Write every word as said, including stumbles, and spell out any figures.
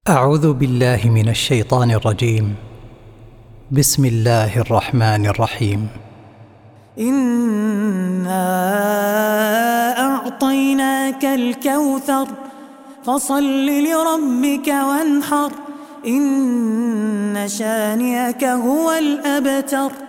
أعوذ بالله من الشيطان الرجيم. بسم الله الرحمن الرحيم. إنا أعطيناك الكوثر فصل لربك وانحر إن شانئك هو الأبتر.